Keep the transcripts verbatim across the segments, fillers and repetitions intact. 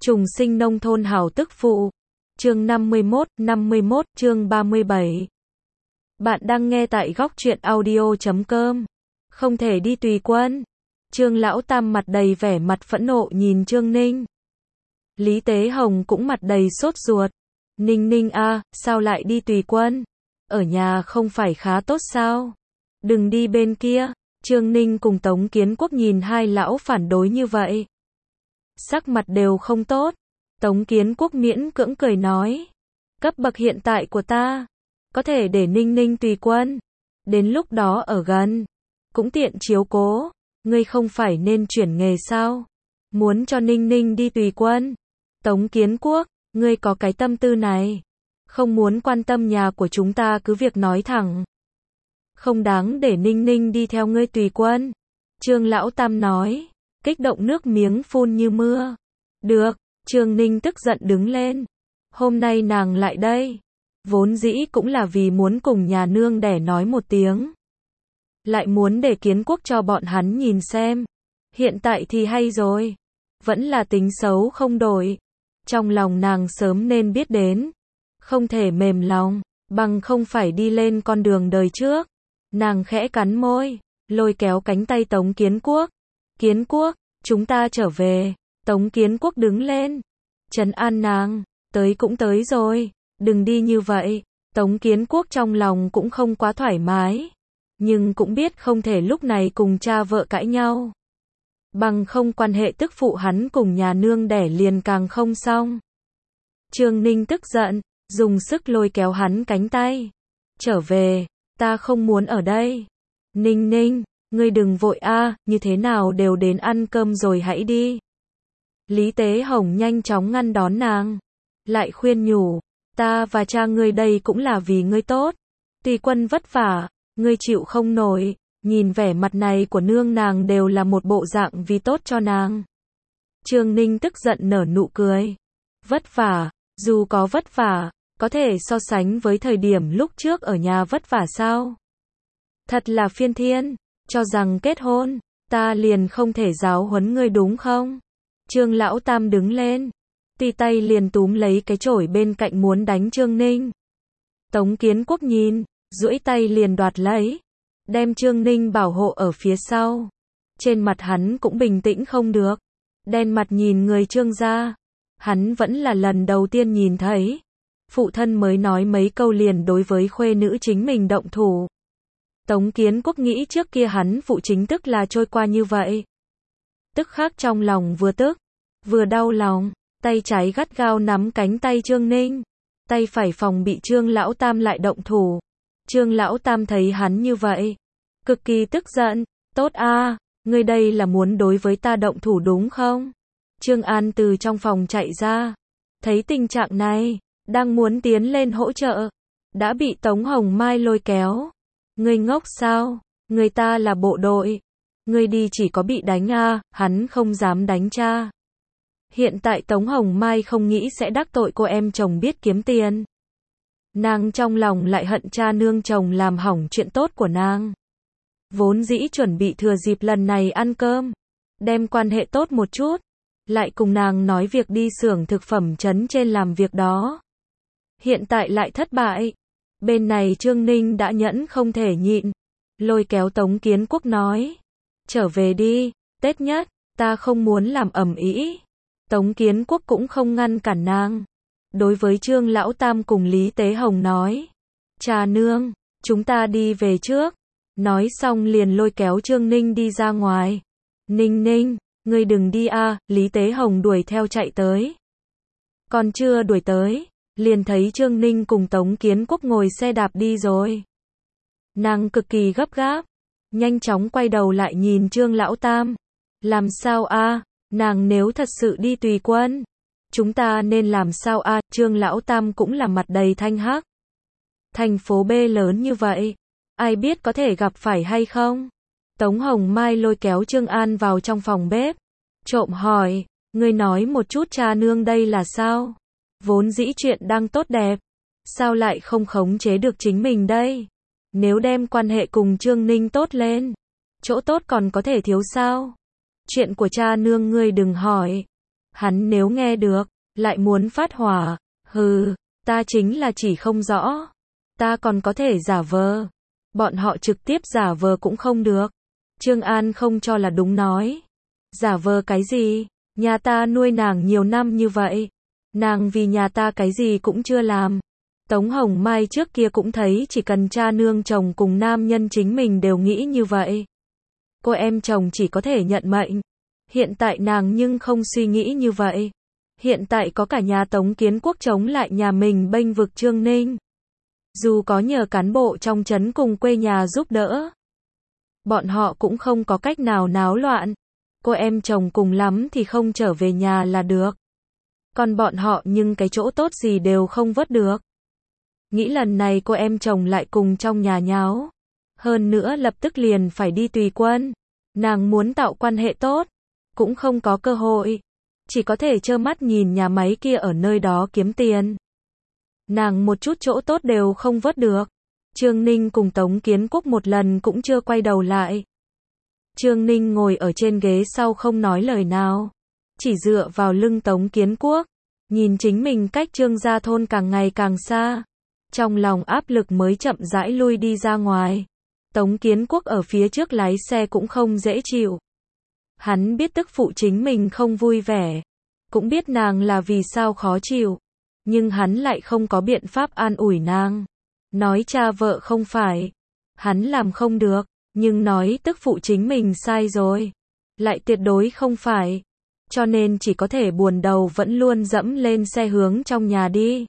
Trùng sinh nông thôn hảo tức phụ. Chương năm mươi mốt, năm mươi mốt, chương ba mươi bảy. Bạn đang nghe tại góc truyện audio chấm com. Không thể đi tùy quân. Trương Lão Tam mặt đầy vẻ mặt phẫn nộ nhìn Trương Ninh. Lý Tế Hồng cũng mặt đầy sốt ruột. Ninh Ninh a, sao lại đi tùy quân? Ở nhà không phải khá tốt sao? Đừng đi bên kia. Trương Ninh cùng Tống Kiến Quốc nhìn hai lão phản đối như vậy, sắc mặt đều không tốt. Tống Kiến Quốc miễn cưỡng cười nói, cấp bậc hiện tại của ta, có thể để Ninh Ninh tùy quân. Đến lúc đó ở gần, cũng tiện chiếu cố. Ngươi không phải nên chuyển nghề sao? Muốn cho Ninh Ninh đi tùy quân. Tống Kiến Quốc, ngươi có cái tâm tư này. Không muốn quan tâm nhà của chúng ta cứ việc nói thẳng. Không đáng để Ninh Ninh đi theo ngươi tùy quân. Trương Lão Tam nói, kích động nước miếng phun như mưa. Được, Trương Ninh tức giận đứng lên. Hôm nay nàng lại đây, vốn dĩ cũng là vì muốn cùng nhà nương đẻ nói một tiếng. Lại muốn để Kiến Quốc cho bọn hắn nhìn xem. Hiện tại thì hay rồi. Vẫn là tính xấu không đổi. Trong lòng nàng sớm nên biết đến. Không thể mềm lòng, bằng không phải đi lên con đường đời trước. Nàng khẽ cắn môi, lôi kéo cánh tay Tống Kiến Quốc. Kiến Quốc, chúng ta trở về. Tống Kiến Quốc đứng lên, trấn an nàng, tới cũng tới rồi, đừng đi như vậy. Tống Kiến Quốc trong lòng cũng không quá thoải mái, nhưng cũng biết không thể lúc này cùng cha vợ cãi nhau. Bằng không quan hệ tức phụ hắn cùng nhà nương đẻ liền càng không xong. Trương Ninh tức giận, dùng sức lôi kéo hắn cánh tay. Trở về, ta không muốn ở đây. Ninh Ninh, ngươi đừng vội a, như thế nào đều đến ăn cơm rồi hãy đi. Lý Tế Hồng nhanh chóng ngăn đón nàng, lại khuyên nhủ, ta và cha ngươi đây cũng là vì ngươi tốt. Tùy quân vất vả, ngươi chịu không nổi. Nhìn vẻ mặt này của nương nàng đều là một bộ dạng vì tốt cho nàng. Trương Ninh tức giận nở nụ cười. Vất vả, dù có vất vả, có thể so sánh với thời điểm lúc trước ở nhà vất vả sao? Thật là phiên thiên, cho rằng kết hôn, ta liền không thể giáo huấn ngươi đúng không? Trương Lão Tam đứng lên, tì tay liền túm lấy cái chổi bên cạnh muốn đánh Trương Ninh. Tống Kiến Quốc nhìn, duỗi tay liền đoạt lấy, đem Trương Ninh bảo hộ ở phía sau. Trên mặt hắn cũng bình tĩnh không được, đen mặt nhìn người Trương gia. Hắn vẫn là lần đầu tiên nhìn thấy, phụ thân mới nói mấy câu liền đối với khuê nữ chính mình động thủ. Tống Kiến Quốc nghĩ trước kia hắn phụ chính tức là trôi qua như vậy. Tức khắc trong lòng vừa tức, vừa đau lòng, tay trái gắt gao nắm cánh tay Trương Ninh, tay phải phòng bị Trương Lão Tam lại động thủ. Trương Lão Tam thấy hắn như vậy, cực kỳ tức giận, tốt a, ngươi đây là muốn đối với ta động thủ đúng không? Trương An từ trong phòng chạy ra, thấy tình trạng này, đang muốn tiến lên hỗ trợ, đã bị Tống Hồng Mai lôi kéo. Ngươi ngốc sao? Người ta là bộ đội. Ngươi đi chỉ có bị đánh a, hắn không dám đánh cha. Hiện tại Tống Hồng Mai không nghĩ sẽ đắc tội cô em chồng biết kiếm tiền. Nàng trong lòng lại hận cha nương chồng làm hỏng chuyện tốt của nàng. Vốn dĩ chuẩn bị thừa dịp lần này ăn cơm, đem quan hệ tốt một chút, lại cùng nàng nói việc đi xưởng thực phẩm trấn trên làm việc đó. Hiện tại lại thất bại. Bên này Trương Ninh đã nhẫn không thể nhịn, lôi kéo Tống Kiến Quốc nói, trở về đi, Tết nhất, ta không muốn làm ầm ĩ. Tống Kiến Quốc cũng không ngăn cản nàng. Đối với Trương Lão Tam cùng Lý Tế Hồng nói, cha nương, chúng ta đi về trước. Nói xong liền lôi kéo Trương Ninh đi ra ngoài. Ninh Ninh, ngươi đừng đi a, Lý Tế Hồng đuổi theo chạy tới. Còn chưa đuổi tới, liền thấy Trương Ninh cùng Tống Kiến Quốc ngồi xe đạp đi rồi. Nàng cực kỳ gấp gáp, nhanh chóng quay đầu lại nhìn Trương Lão Tam. Làm sao a, nàng nếu thật sự đi tùy quân, chúng ta nên làm sao a? Trương Lão Tam cũng là mặt đầy thanh hắc. Thành phố B lớn như vậy, ai biết có thể gặp phải hay không? Tống Hồng Mai lôi kéo Trương An vào trong phòng bếp, trộm hỏi, ngươi nói một chút cha nương đây là sao? Vốn dĩ chuyện đang tốt đẹp, sao lại không khống chế được chính mình đây? Nếu đem quan hệ cùng Trương Ninh tốt lên, chỗ tốt còn có thể thiếu sao? Chuyện của cha nương ngươi đừng hỏi. Hắn nếu nghe được, lại muốn phát hỏa. Hừ, ta chính là chỉ không rõ. Ta còn có thể giả vờ. Bọn họ trực tiếp giả vờ cũng không được. Trương An không cho là đúng nói. Giả vờ cái gì? Nhà ta nuôi nàng nhiều năm như vậy. Nàng vì nhà ta cái gì cũng chưa làm. Tống Hồng Mai trước kia cũng thấy chỉ cần cha nương chồng cùng nam nhân chính mình đều nghĩ như vậy. Cô em chồng chỉ có thể nhận mệnh. Hiện tại nàng nhưng không suy nghĩ như vậy. Hiện tại có cả nhà Tống Kiến Quốc chống lại nhà mình bênh vực Trương Ninh. Dù có nhờ cán bộ trong trấn cùng quê nhà giúp đỡ, bọn họ cũng không có cách nào náo loạn. Cô em chồng cùng lắm thì không trở về nhà là được. Còn bọn họ nhưng cái chỗ tốt gì đều không vớt được. Nghĩ lần này cô em chồng lại cùng trong nhà nháo. Hơn nữa lập tức liền phải đi tùy quân. Nàng muốn tạo quan hệ tốt, cũng không có cơ hội. Chỉ có thể trơ mắt nhìn nhà máy kia ở nơi đó kiếm tiền. Nàng một chút chỗ tốt đều không vớt được. Trương Ninh cùng Tống Kiến Quốc một lần cũng chưa quay đầu lại. Trương Ninh ngồi ở trên ghế sau không nói lời nào. Chỉ dựa vào lưng Tống Kiến Quốc. Nhìn chính mình cách Trương gia thôn càng ngày càng xa. Trong lòng áp lực mới chậm rãi lui đi ra ngoài. Tống Kiến Quốc ở phía trước lái xe cũng không dễ chịu. Hắn biết tức phụ chính mình không vui vẻ. Cũng biết nàng là vì sao khó chịu. Nhưng hắn lại không có biện pháp an ủi nàng. Nói cha vợ không phải. Hắn làm không được. Nhưng nói tức phụ chính mình sai rồi. Lại tuyệt đối không phải. Cho nên chỉ có thể buồn đầu vẫn luôn dẫm lên xe hướng trong nhà đi.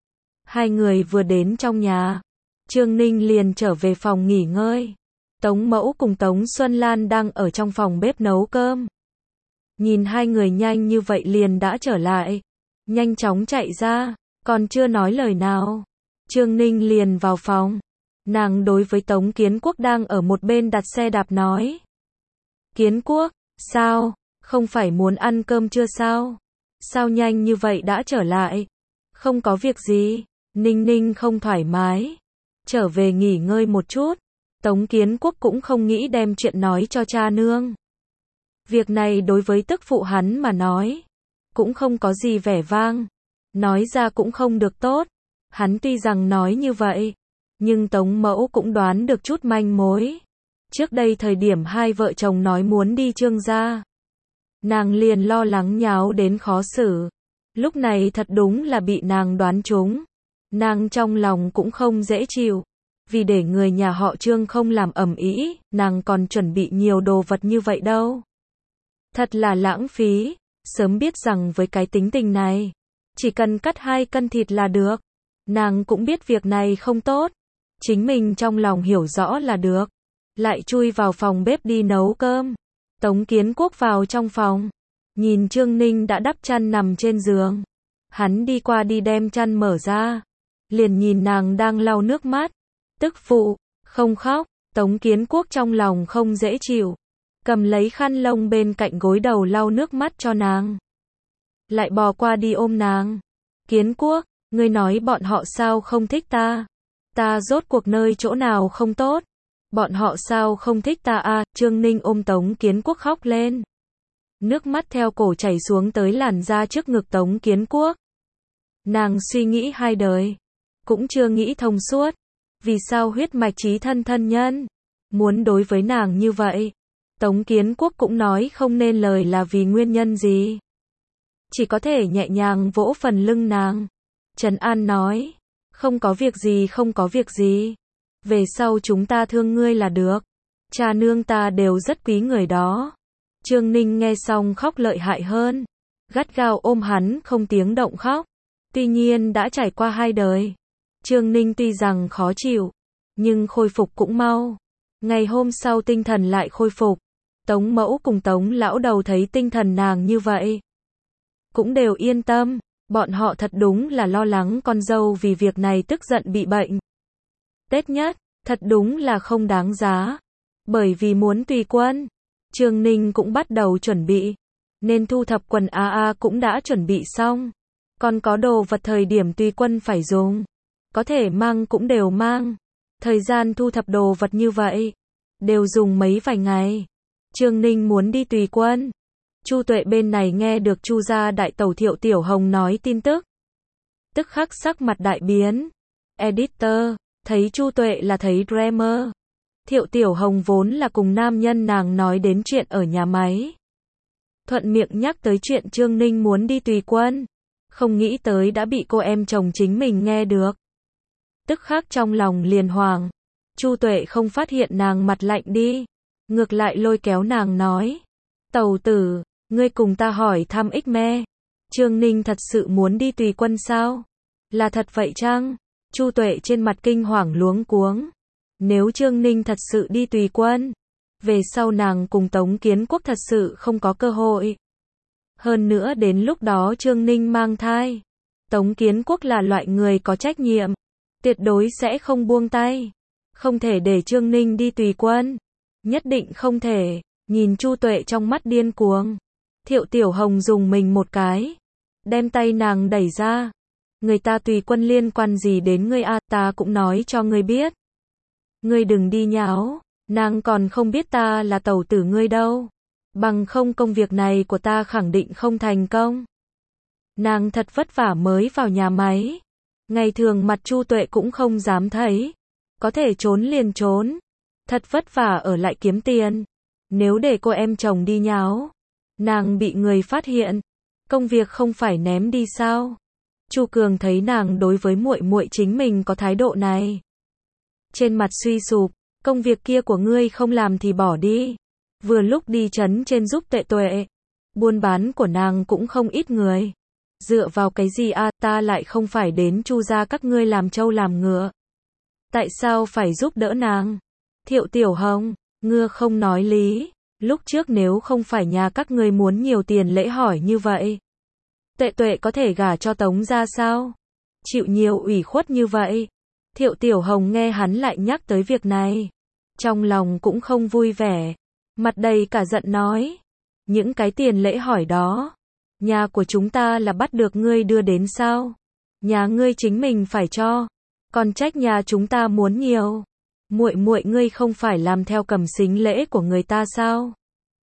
Hai người vừa đến trong nhà. Trương Ninh liền trở về phòng nghỉ ngơi. Tống Mẫu cùng Tống Xuân Lan đang ở trong phòng bếp nấu cơm. Nhìn hai người nhanh như vậy liền đã trở lại. Nhanh chóng chạy ra, còn chưa nói lời nào. Trương Ninh liền vào phòng. Nàng đối với Tống Kiến Quốc đang ở một bên đặt xe đạp nói. Kiến Quốc, sao? Không phải muốn ăn cơm chưa sao? Sao nhanh như vậy đã trở lại? Không có việc gì. Ninh Ninh không thoải mái. Trở về nghỉ ngơi một chút. Tống Kiến Quốc cũng không nghĩ đem chuyện nói cho cha nương. Việc này đối với tức phụ hắn mà nói, cũng không có gì vẻ vang. Nói ra cũng không được tốt. Hắn tuy rằng nói như vậy, nhưng Tống Mẫu cũng đoán được chút manh mối. Trước đây thời điểm hai vợ chồng nói muốn đi Trương gia, nàng liền lo lắng nháo đến khó xử. Lúc này thật đúng là bị nàng đoán trúng. Nàng trong lòng cũng không dễ chịu. Vì để người nhà họ Trương không làm ầm ĩ, nàng còn chuẩn bị nhiều đồ vật như vậy đâu. Thật là lãng phí. Sớm biết rằng với cái tính tình này, chỉ cần cắt hai cân thịt là được. Nàng cũng biết việc này không tốt. Chính mình trong lòng hiểu rõ là được. Lại chui vào phòng bếp đi nấu cơm. Tống Kiến Quốc vào trong phòng. Nhìn Trương Ninh đã đắp chăn nằm trên giường. Hắn đi qua đi đem chăn mở ra. Liền nhìn nàng đang lau nước mắt. Tức phụ, không khóc. Tống Kiến Quốc trong lòng không dễ chịu. Cầm lấy khăn lông bên cạnh gối đầu lau nước mắt cho nàng. Lại bò qua đi ôm nàng. Kiến Quốc, ngươi nói bọn họ sao không thích ta? Ta rốt cuộc nơi chỗ nào không tốt? Bọn họ sao không thích ta à? Trương Ninh ôm Tống Kiến Quốc khóc lên. Nước mắt theo cổ chảy xuống tới làn da trước ngực Tống Kiến Quốc. Nàng suy nghĩ hai đời. Cũng chưa nghĩ thông suốt. Vì sao huyết mạch chí thân thân nhân muốn đối với nàng như vậy? Tống Kiến Quốc cũng nói không nên lời là vì nguyên nhân gì. Chỉ có thể nhẹ nhàng vỗ phần lưng nàng. Trấn An nói. Không có việc gì không có việc gì. Về sau chúng ta thương ngươi là được. Cha nương ta đều rất quý người đó. Trương Ninh nghe xong khóc lợi hại hơn. Gắt gao ôm hắn không tiếng động khóc. Tuy nhiên đã trải qua hai đời. Trương Ninh tuy rằng khó chịu, nhưng khôi phục cũng mau. Ngày hôm sau tinh thần lại khôi phục. Tống Mẫu cùng Tống lão đầu thấy tinh thần nàng như vậy, cũng đều yên tâm. Bọn họ thật đúng là lo lắng con dâu vì việc này tức giận bị bệnh. Tết nhất, thật đúng là không đáng giá. Bởi vì muốn tùy quân, Trương Ninh cũng bắt đầu chuẩn bị. Nên thu thập quần a a cũng đã chuẩn bị xong. Còn có đồ vật thời điểm tùy quân phải dùng. Có thể mang cũng đều mang. Thời gian thu thập đồ vật như vậy, đều dùng mấy vài ngày. Trương Ninh muốn đi tùy quân. Chu Tuệ bên này nghe được Chu gia đại tẩu Thiệu Tiểu Hồng nói tin tức. Tức khắc sắc mặt đại biến. Editor, thấy Chu Tuệ là thấy Dreamer. Thiệu Tiểu Hồng vốn là cùng nam nhân nàng nói đến chuyện ở nhà máy. Thuận miệng nhắc tới chuyện Trương Ninh muốn đi tùy quân. Không nghĩ tới đã bị cô em chồng chính mình nghe được. Tức khắc trong lòng liền hoàng. Chu Tuệ không phát hiện nàng mặt lạnh đi. Ngược lại lôi kéo nàng nói. Tẩu tử, ngươi cùng ta hỏi thăm ích me. Trương Ninh thật sự muốn đi tùy quân sao? Là thật vậy chăng? Chu Tuệ trên mặt kinh hoàng luống cuống. Nếu Trương Ninh thật sự đi tùy quân, về sau nàng cùng Tống Kiến Quốc thật sự không có cơ hội. Hơn nữa đến lúc đó Trương Ninh mang thai. Tống Kiến Quốc là loại người có trách nhiệm. Tuyệt đối sẽ không buông tay. Không thể để Trương Ninh đi tùy quân. Nhất định không thể. Nhìn Chu Tuệ trong mắt điên cuồng. Thiệu Tiểu Hồng dùng mình một cái. Đem tay nàng đẩy ra. Người ta tùy quân liên quan gì đến ngươi a, ta cũng nói cho ngươi biết. Ngươi đừng đi nháo. Nàng còn không biết ta là tẩu tử ngươi đâu. Bằng không công việc này của ta khẳng định không thành công. Nàng thật vất vả mới vào nhà máy. Ngày thường mặt Chu Tuệ cũng không dám thấy. Có thể trốn liền trốn. Thật vất vả ở lại kiếm tiền. Nếu để cô em chồng đi nháo, nàng bị người phát hiện, công việc không phải ném đi sao? Chu Cường thấy nàng đối với muội muội chính mình có thái độ này. Trên mặt suy sụp, công việc kia của ngươi không làm thì bỏ đi. Vừa lúc đi trấn trên giúp Tuệ Tuệ. Buôn bán của nàng cũng không ít người. Dựa vào cái gì a, ta lại không phải đến Chu gia các ngươi làm trâu làm ngựa. Tại sao phải giúp đỡ nàng? Thiệu Tiểu Hồng, ngươi không nói lý. Lúc trước nếu không phải nhà các ngươi muốn nhiều tiền lễ hỏi như vậy, Tuệ Tuệ có thể gả cho Tống gia sao? Chịu nhiều ủy khuất như vậy. Thiệu Tiểu Hồng nghe hắn lại nhắc tới việc này, trong lòng cũng không vui vẻ, mặt đầy cả giận nói. Những cái tiền lễ hỏi đó, nhà của chúng ta là bắt được ngươi đưa đến sao? Nhà ngươi chính mình phải cho, còn trách nhà chúng ta muốn nhiều. Muội muội ngươi không phải làm theo cầm xính lễ của người ta sao?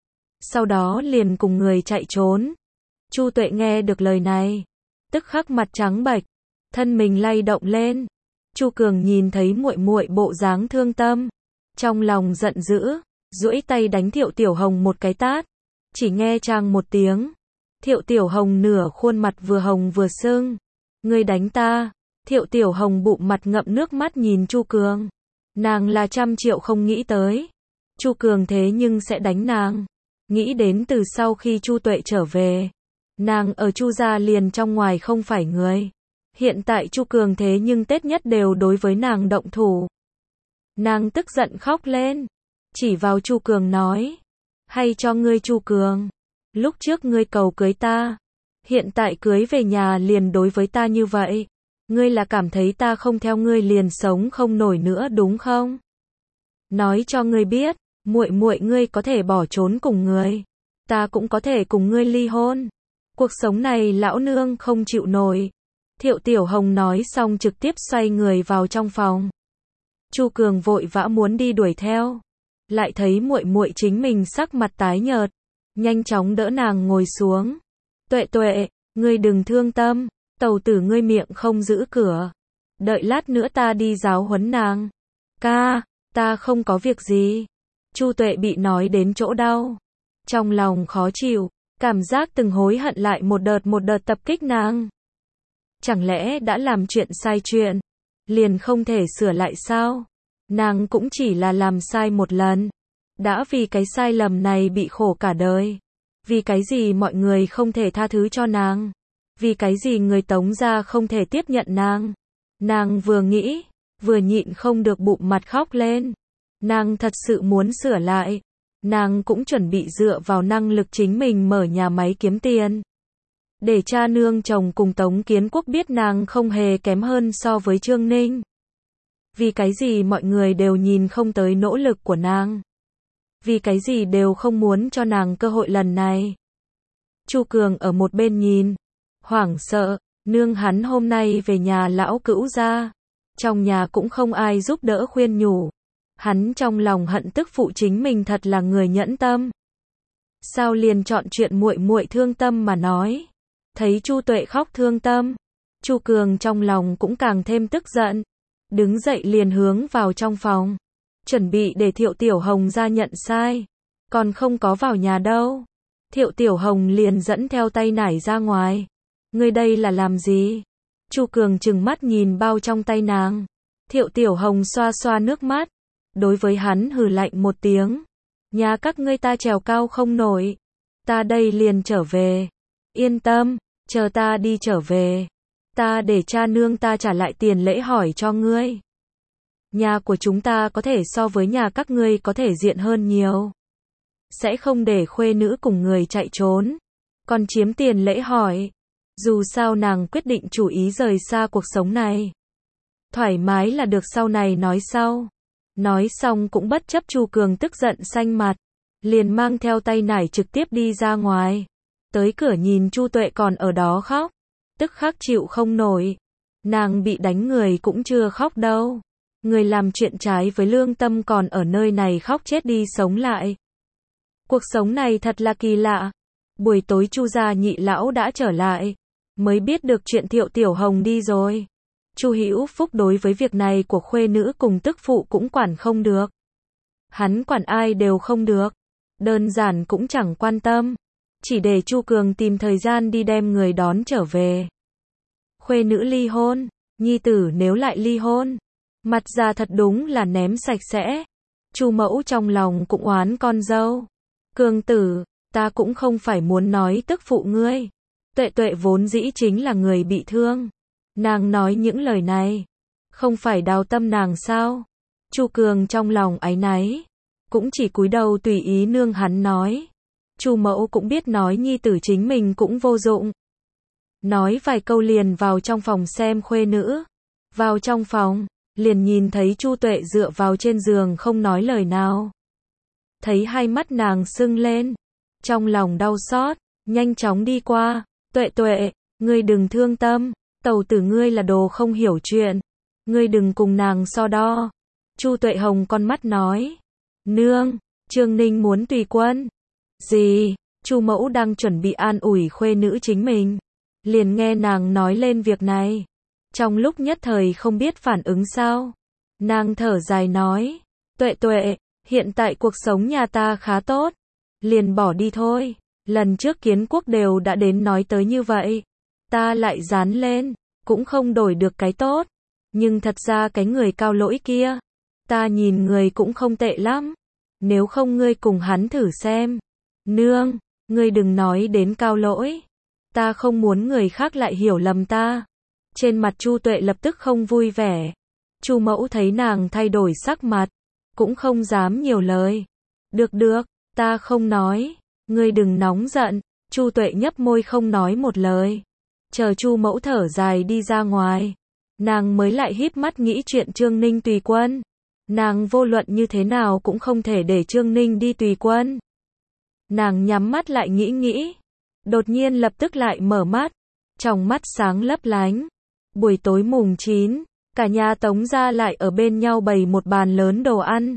Sau đó liền cùng người chạy trốn. Chu Tuệ nghe được lời này, tức khắc mặt trắng bệch, thân mình lay động lên. Chu Cường nhìn thấy muội muội bộ dáng thương tâm, trong lòng giận dữ, duỗi tay đánh Thiệu Tiểu Hồng một cái tát. Chỉ nghe chang một tiếng, Thiệu Tiểu Hồng nửa khuôn mặt vừa hồng vừa sưng. Ngươi đánh ta? Thiệu Tiểu Hồng bụng mặt ngậm nước mắt nhìn Chu Cường. Nàng là trăm triệu không nghĩ tới, Chu Cường thế nhưng sẽ đánh nàng. Nghĩ đến từ sau khi Chu Tuệ trở về, nàng ở Chu gia liền trong ngoài không phải người. Hiện tại Chu Cường thế nhưng Tết nhất đều đối với nàng động thủ. Nàng tức giận khóc lên, chỉ vào Chu Cường nói, hay cho ngươi Chu Cường, lúc trước ngươi cầu cưới ta, hiện tại cưới về nhà liền đối với ta như vậy. Ngươi là cảm thấy ta không theo ngươi liền sống không nổi nữa đúng không? Nói cho ngươi biết, muội muội ngươi có thể bỏ trốn cùng người, ta cũng có thể cùng ngươi ly hôn. Cuộc sống này lão nương không chịu nổi. Thiệu Tiểu Hồng nói xong trực tiếp xoay người vào trong phòng. Chu Cường vội vã muốn đi đuổi theo, lại thấy muội muội chính mình sắc mặt tái nhợt, nhanh chóng đỡ nàng ngồi xuống. Tuệ Tuệ, ngươi đừng thương tâm, tẩu tử ngươi miệng không giữ cửa, đợi lát nữa ta đi giáo huấn nàng. Ca, ta không có việc gì. Chu Tuệ bị nói đến chỗ đau, trong lòng khó chịu, cảm giác từng hối hận lại một đợt một đợt tập kích nàng. Chẳng lẽ đã làm chuyện sai chuyện, liền không thể sửa lại sao? Nàng cũng chỉ là làm sai một lần, đã vì cái sai lầm này bị khổ cả đời. Vì cái gì mọi người không thể tha thứ cho nàng? Vì cái gì người Tống gia không thể tiếp nhận nàng? Nàng vừa nghĩ, vừa nhịn không được bụng mặt khóc lên. Nàng thật sự muốn sửa lại. Nàng cũng chuẩn bị dựa vào năng lực chính mình mở nhà máy kiếm tiền. Để cha nương chồng cùng Tống Kiến Quốc biết nàng không hề kém hơn so với Trương Ninh. Vì cái gì mọi người đều nhìn không tới nỗ lực của nàng? Vì cái gì đều không muốn cho nàng cơ hội lần này? Chu Cường ở một bên nhìn, hoảng sợ, nương hắn hôm nay về nhà lão cữu gia, trong nhà cũng không ai giúp đỡ khuyên nhủ. Hắn trong lòng hận tức phụ chính mình thật là người nhẫn tâm. sao liền chọn chuyện muội muội thương tâm mà nói. Thấy Chu Tuệ khóc thương tâm, Chu Cường trong lòng cũng càng thêm tức giận, đứng dậy liền hướng vào trong phòng, chuẩn bị để Thiệu Tiểu Hồng ra nhận sai, còn không có vào nhà đâu. Thiệu Tiểu Hồng liền dẫn theo tay nải ra ngoài. Ngươi đây là làm gì? Chu Cường trừng mắt nhìn bao trong tay nàng. Thiệu Tiểu Hồng xoa xoa nước mắt, đối với hắn hừ lạnh một tiếng. Nhà các ngươi ta trèo cao không nổi, ta đây liền trở về. Yên tâm, chờ ta đi trở về, ta để cha nương ta trả lại tiền lễ hỏi cho ngươi. Nhà của chúng ta có thể so với nhà các ngươi có thể diện hơn nhiều. Sẽ không để khuê nữ cùng người chạy trốn, còn chiếm tiền lễ hỏi. Dù sao nàng quyết định chủ ý rời xa cuộc sống này. Thoải mái là được, sau này nói sau. Nói xong cũng bất chấp Chu Cường tức giận xanh mặt, liền mang theo tay nải trực tiếp đi ra ngoài. Tới cửa nhìn Chu Tuệ còn ở đó khóc, tức khắc chịu không nổi. Nàng bị đánh người cũng chưa khóc đâu. Người làm chuyện trái với lương tâm còn ở nơi này khóc chết đi sống lại. Cuộc sống này thật là kỳ lạ. Buổi tối Chu gia nhị lão đã trở lại, mới biết được chuyện Thiệu Tiểu Hồng đi rồi. Chu Hữu Phúc đối với việc này của khuê nữ cùng tức phụ cũng quản không được. Hắn quản ai đều không được, đơn giản cũng chẳng quan tâm, chỉ để Chu Cường tìm thời gian đi đem người đón trở về. Khuê nữ ly hôn, nhi tử nếu lại ly hôn, mặt ra thật đúng là ném sạch sẽ. Chu mẫu trong lòng cũng oán con dâu. Cường tử, ta cũng không phải muốn nói tức phụ ngươi. Tuệ Tuệ vốn dĩ chính là người bị thương. Nàng nói những lời này, không phải đào tâm nàng sao? Chu Cường trong lòng áy náy, cũng chỉ cúi đầu tùy ý nương hắn nói. Chu mẫu cũng biết nói nhi tử chính mình cũng vô dụng. Nói vài câu liền vào trong phòng xem khuê nữ. Vào trong phòng, liền nhìn thấy Chu Tuệ dựa vào trên giường không nói lời nào. Thấy hai mắt nàng sưng lên, trong lòng đau xót, nhanh chóng đi qua. Tuệ Tuệ, ngươi đừng thương tâm, tẩu tử ngươi là đồ không hiểu chuyện, ngươi đừng cùng nàng so đo. Chu Tuệ hồng con mắt nói, nương, Trương Ninh muốn tùy quân. Gì? Chu mẫu đang chuẩn bị an ủi khuê nữ chính mình, liền nghe nàng nói lên việc này, trong lúc nhất thời không biết phản ứng sao. Nàng thở dài nói, Tuệ Tuệ, hiện tại cuộc sống nhà ta khá tốt, liền bỏ đi thôi. Lần trước Kiến Quốc đều đã đến nói tới như vậy, ta lại dán lên, cũng không đổi được cái tốt. Nhưng thật ra cái người Cao Lỗi kia, ta nhìn người cũng không tệ lắm. Nếu không ngươi cùng hắn thử xem. Nương, ngươi đừng nói đến Cao Lỗi, ta không muốn người khác lại hiểu lầm ta. Trên mặt Chu Tuệ lập tức không vui vẻ. Chu mẫu thấy nàng thay đổi sắc mặt, cũng không dám nhiều lời. Được được, ta không nói. Ngươi đừng nóng giận. Chu Tuệ nhấp môi không nói một lời. Chờ Chu mẫu thở dài đi ra ngoài, nàng mới lại híp mắt nghĩ chuyện Trương Ninh tùy quân. Nàng vô luận như thế nào cũng không thể để Trương Ninh đi tùy quân. Nàng nhắm mắt lại nghĩ nghĩ, đột nhiên lập tức lại mở mắt, trong mắt sáng lấp lánh. Buổi tối mùng chín, cả nhà Tống gia lại ở bên nhau bày một bàn lớn đồ ăn.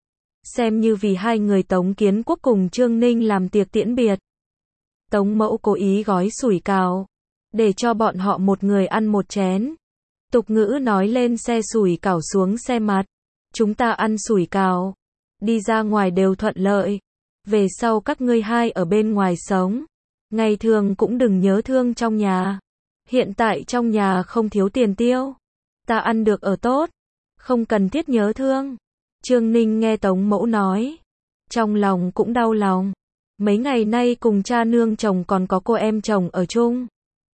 Xem như vì hai người Tống Kiến Quốc cùng Trương Ninh làm tiệc tiễn biệt. Tống mẫu cố ý gói sủi cảo, để cho bọn họ một người ăn một chén. Tục ngữ nói lên xe sủi cảo xuống xe mặt. Chúng ta ăn sủi cảo, đi ra ngoài đều thuận lợi. Về sau các ngươi hai ở bên ngoài sống, ngày thường cũng đừng nhớ thương trong nhà. Hiện tại trong nhà không thiếu tiền tiêu, ta ăn được ở tốt, không cần thiết nhớ thương. Trương Ninh nghe Tống mẫu nói, trong lòng cũng đau lòng. Mấy ngày nay cùng cha nương chồng còn có cô em chồng ở chung,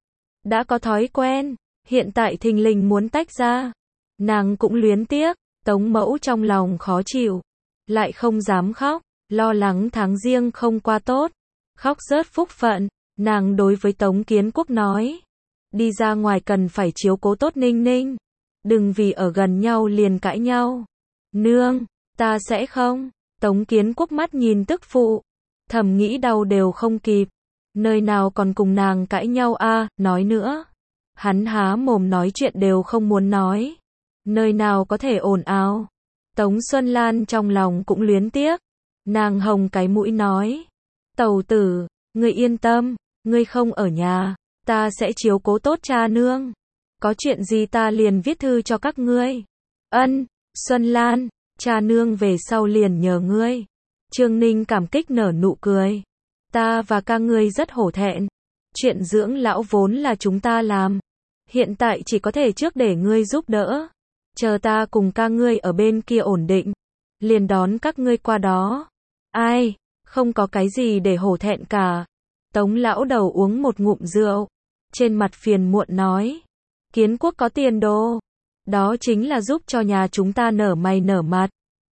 đã có thói quen, hiện tại thình lình muốn tách ra, nàng cũng luyến tiếc. Tống mẫu trong lòng khó chịu, lại không dám khóc, lo lắng tháng riêng không qua tốt, khóc rớt phúc phận. Nàng đối với Tống Kiến Quốc nói, đi ra ngoài cần phải chiếu cố tốt Ninh Ninh, đừng vì ở gần nhau liền cãi nhau. Nương, ta sẽ không. Tống Kiến Quốc mắt nhìn tức phụ, thầm nghĩ đau đều không kịp, nơi nào còn cùng nàng cãi nhau a. À, nói nữa, hắn há mồm nói chuyện đều không muốn nói, nơi nào có thể ồn ào. Tống Xuân Lan trong lòng cũng luyến tiếc, nàng hồng cái mũi nói, Tẩu tử, ngươi yên tâm, ngươi không ở nhà, ta sẽ chiếu cố tốt cha nương. Có chuyện gì ta liền viết thư cho các ngươi. Ân, Xuân Lan, cha nương về sau liền nhờ ngươi. Trương Ninh cảm kích nở nụ cười. Ta và ca ngươi rất hổ thẹn. Chuyện dưỡng lão vốn là chúng ta làm. Hiện tại chỉ có thể trước để ngươi giúp đỡ. Chờ ta cùng ca ngươi ở bên kia ổn định. Liền đón các ngươi qua đó. Ai, không có cái gì để hổ thẹn cả. Tống lão đầu uống một ngụm rượu. Trên mặt phiền muộn nói. Kiến Quốc có tiền đồ. Đó chính là giúp cho nhà chúng ta nở mày nở mặt.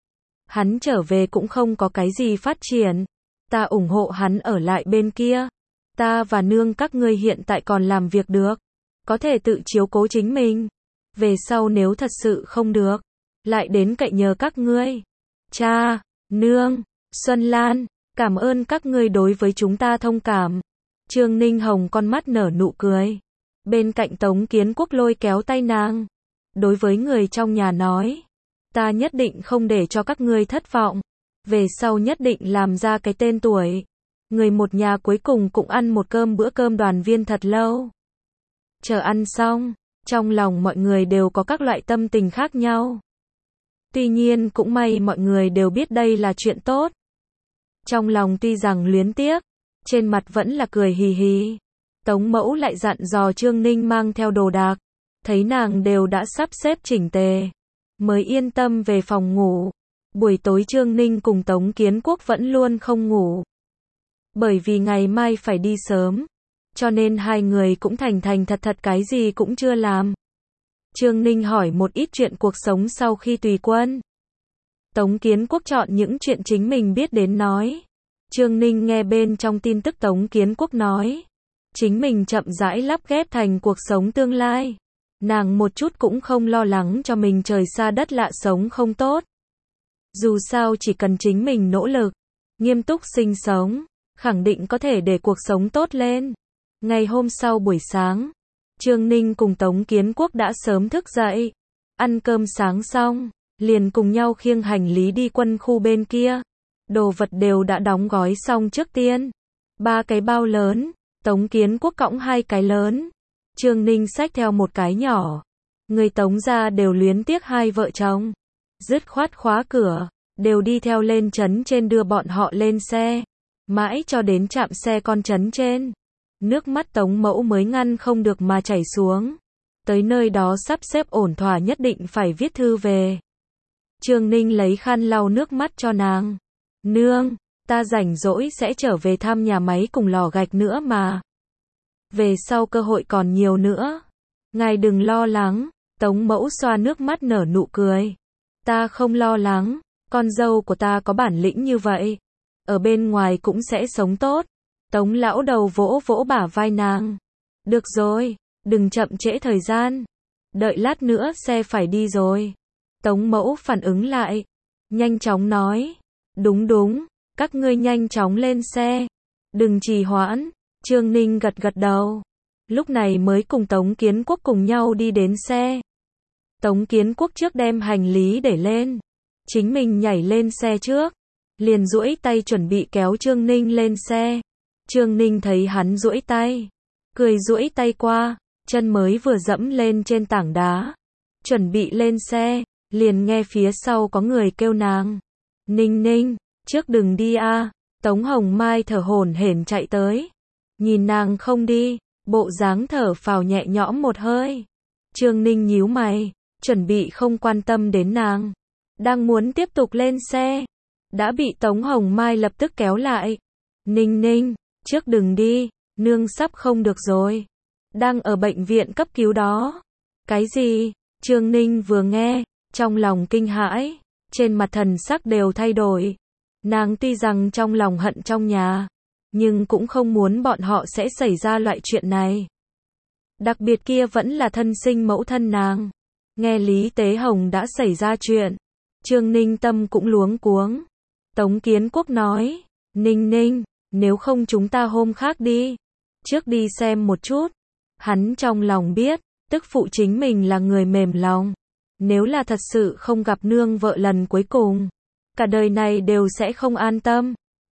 Hắn trở về cũng không có cái gì phát triển. Ta ủng hộ hắn ở lại bên kia. Ta và nương các ngươi hiện tại còn làm việc được. Có thể tự chiếu cố chính mình. Về sau nếu thật sự không được, lại đến cậy nhờ các ngươi. Cha, nương, Xuân Lan, cảm ơn các ngươi đối với chúng ta thông cảm. Trương Ninh Hồng con mắt nở nụ cười. Bên cạnh Tống Kiến Quốc lôi kéo tay nàng. Đối với người trong nhà nói. Ta nhất định không để cho các ngươi thất vọng. Về sau nhất định làm ra cái tên tuổi. Người một nhà cuối cùng cũng ăn một cơm bữa cơm đoàn viên thật lâu. Chờ ăn xong, trong lòng mọi người đều có các loại tâm tình khác nhau. Tuy nhiên cũng may mọi người đều biết đây là chuyện tốt. Trong lòng tuy rằng luyến tiếc, trên mặt vẫn là cười hì hì. Tống mẫu lại dặn dò Trương Ninh mang theo đồ đạc. Thấy nàng đều đã sắp xếp chỉnh tề. Mới yên tâm về phòng ngủ. Buổi tối Trương Ninh cùng Tống Kiến Quốc vẫn luôn không ngủ. Bởi vì ngày mai phải đi sớm. Cho nên hai người cũng thành thành thật thật cái gì cũng chưa làm. Trương Ninh hỏi một ít chuyện cuộc sống sau khi tùy quân. Tống Kiến Quốc chọn những chuyện chính mình biết đến nói. Trương Ninh nghe bên trong tin tức Tống Kiến Quốc nói. Chính mình chậm rãi lắp ghép thành cuộc sống tương lai. Nàng một chút cũng không lo lắng cho mình trời xa đất lạ sống không tốt. Dù sao chỉ cần chính mình nỗ lực, nghiêm túc sinh sống, khẳng định có thể để cuộc sống tốt lên. Ngày hôm sau buổi sáng, Trương Ninh cùng Tống Kiến Quốc đã sớm thức dậy. Ăn cơm sáng xong, liền cùng nhau khiêng hành lý đi quân khu bên kia. Đồ vật đều đã đóng gói xong trước tiên. Ba cái bao lớn, Tống Kiến Quốc cõng hai cái lớn. Trương Ninh xách theo một cái nhỏ. Người Tống gia đều luyến tiếc hai vợ chồng. Dứt khoát khóa cửa, đều đi theo lên trấn trên đưa bọn họ lên xe. Mãi cho đến trạm xe con trấn trên. Nước mắt Tống mẫu mới ngăn không được mà chảy xuống. Tới nơi đó sắp xếp ổn thỏa nhất định phải viết thư về. Trương Ninh lấy khăn lau nước mắt cho nàng. Nương, ta rảnh rỗi sẽ trở về thăm nhà máy cùng lò gạch nữa mà. Về sau cơ hội còn nhiều nữa. Ngài đừng lo lắng. Tống mẫu xoa nước mắt nở nụ cười. Ta không lo lắng. Con dâu của ta có bản lĩnh như vậy. Ở bên ngoài cũng sẽ sống tốt. Tống lão đầu vỗ vỗ bả vai nàng. Được rồi, đừng chậm trễ thời gian. Đợi lát nữa xe phải đi rồi. Tống mẫu phản ứng lại. Nhanh chóng nói. Đúng đúng, các ngươi nhanh chóng lên xe. Đừng trì hoãn. Trương Ninh gật gật đầu. Lúc này mới cùng Tống Kiến Quốc cùng nhau đi đến xe. Tống Kiến Quốc trước đem hành lý để lên. Chính mình nhảy lên xe trước. Liền duỗi tay chuẩn bị kéo Trương Ninh lên xe. Trương Ninh thấy hắn duỗi tay. Cười duỗi tay qua. Chân mới vừa dẫm lên trên tảng đá. Chuẩn bị lên xe. Liền nghe phía sau có người kêu nàng. Ninh Ninh, trước đừng đi a. Tống Hồng Mai thở hổn hển chạy tới. Nhìn nàng không đi. Bộ dáng thở phào nhẹ nhõm một hơi. Trương Ninh nhíu mày. Chuẩn bị không quan tâm đến nàng. Đang muốn tiếp tục lên xe. Đã bị Tống Hồng Mai lập tức kéo lại. Ninh Ninh, trước đừng đi. Nương sắp không được rồi. Đang ở bệnh viện cấp cứu đó. Cái gì? Trương Ninh vừa nghe. Trong lòng kinh hãi. Trên mặt thần sắc đều thay đổi. Nàng tuy rằng trong lòng hận trong nhà. Nhưng cũng không muốn bọn họ sẽ xảy ra loại chuyện này. Đặc biệt kia vẫn là thân sinh mẫu thân nàng. Nghe Lý Tế Hồng đã xảy ra chuyện. Trương Ninh tâm cũng luống cuống. Tống Kiến Quốc nói. Ninh Ninh, nếu không chúng ta hôm khác đi. Trước đi xem một chút. Hắn trong lòng biết. Tức phụ chính mình là người mềm lòng. Nếu là thật sự không gặp nương vợ lần cuối cùng. Cả đời này đều sẽ không an tâm.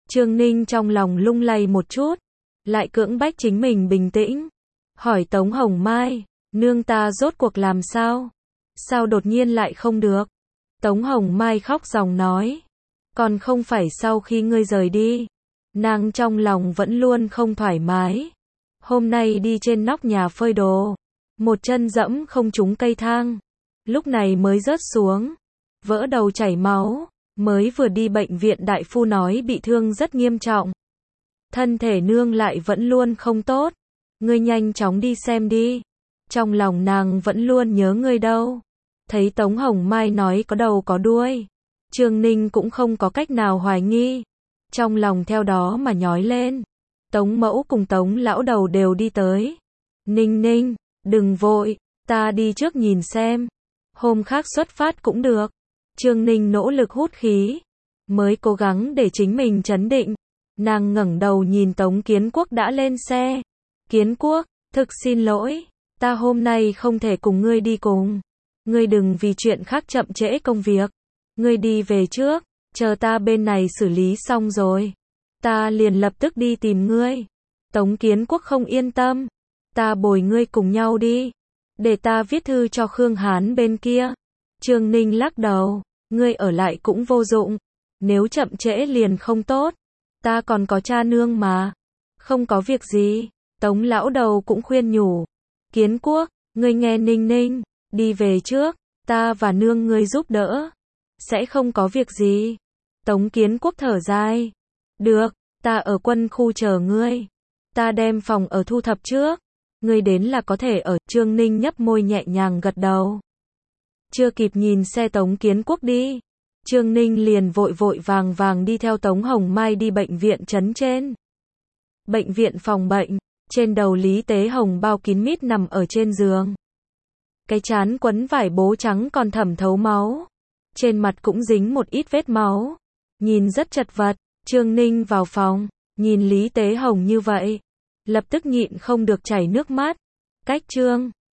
Trương Ninh trong lòng lung lay một chút, lại cưỡng bách chính mình bình tĩnh. Hỏi Tống Hồng Mai, nương ta rốt cuộc làm sao? Sao đột nhiên lại không được? Tống Hồng Mai khóc ròng nói, còn không phải sau khi ngươi rời đi. Nàng trong lòng vẫn luôn không thoải mái. Hôm nay đi trên nóc nhà phơi đồ, một chân dẫm không trúng cây thang, lúc này mới rớt xuống, vỡ đầu chảy máu, mới vừa đi bệnh viện đại phu nói bị thương rất nghiêm trọng. Thân thể nương lại vẫn luôn không tốt, ngươi nhanh chóng đi xem đi. Trong lòng nàng vẫn luôn nhớ ngươi đâu. Thấy Tống Hồng Mai nói có đầu có đuôi, Trương Ninh cũng không có cách nào hoài nghi. Trong lòng theo đó mà nhói lên. Tống mẫu cùng Tống lão đầu đều đi tới. Ninh Ninh, đừng vội, ta đi trước nhìn xem. Hôm khác xuất phát cũng được. Trương Ninh nỗ lực hút khí, mới cố gắng để chính mình trấn định. Nàng ngẩng đầu nhìn Tống Kiến Quốc đã lên xe. Kiến Quốc, thực xin lỗi, ta hôm nay không thể cùng ngươi đi cùng. Ngươi đừng vì chuyện khác chậm trễ công việc. Ngươi đi về trước, chờ ta bên này xử lý xong rồi, ta liền lập tức đi tìm ngươi. Tống Kiến Quốc không yên tâm. Ta bồi ngươi cùng nhau đi. Để ta viết thư cho Khương Hán bên kia. Trương Ninh lắc đầu, ngươi ở lại cũng vô dụng. Nếu chậm trễ liền không tốt. Ta còn có cha nương mà. Không có việc gì. Tống lão đầu cũng khuyên nhủ. Kiến Quốc, ngươi nghe Ninh Ninh, đi về trước, ta và nương ngươi giúp đỡ. Sẽ không có việc gì. Tống Kiến Quốc thở dài. Được, ta ở quân khu chờ ngươi. Ta đem phòng ở thu thập trước. Ngươi đến là có thể ở. Trương Ninh nhấp môi nhẹ nhàng gật đầu. Chưa kịp nhìn xe Tống Kiến Quốc đi, Trương Ninh liền vội vội vàng vàng đi theo Tống Hồng Mai đi bệnh viện trấn trên. Bệnh viện phòng bệnh, trên đầu Lý Tế Hồng bao kín mít nằm ở trên giường. Cái trán quấn vải bố trắng còn thẩm thấu máu. Trên mặt cũng dính một ít vết máu. Nhìn rất chật vật. Trương Ninh vào phòng, nhìn Lý Tế Hồng như vậy, lập tức nhịn không được chảy nước mắt. Cách Trương